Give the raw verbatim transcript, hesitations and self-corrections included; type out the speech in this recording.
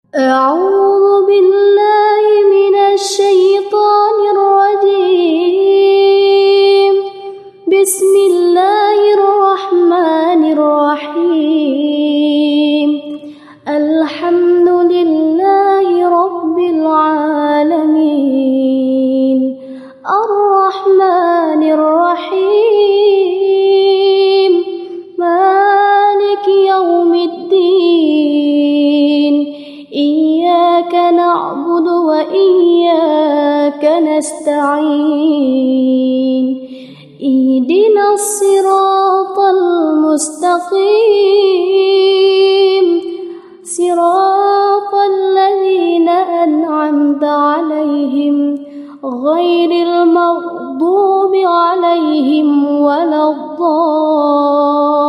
أعوذ بالله من الشيطان الرجيم. بسم الله الرحمن الرحيم. الحمد لله رب العالمين الرحمن الرحيم مالك يوم الدين. إياك نعبد وإياك نستعين. اهدنا الصراط المستقيم صراط الذين أنعمت عليهم غير المغضوب عليهم ولا الضالين.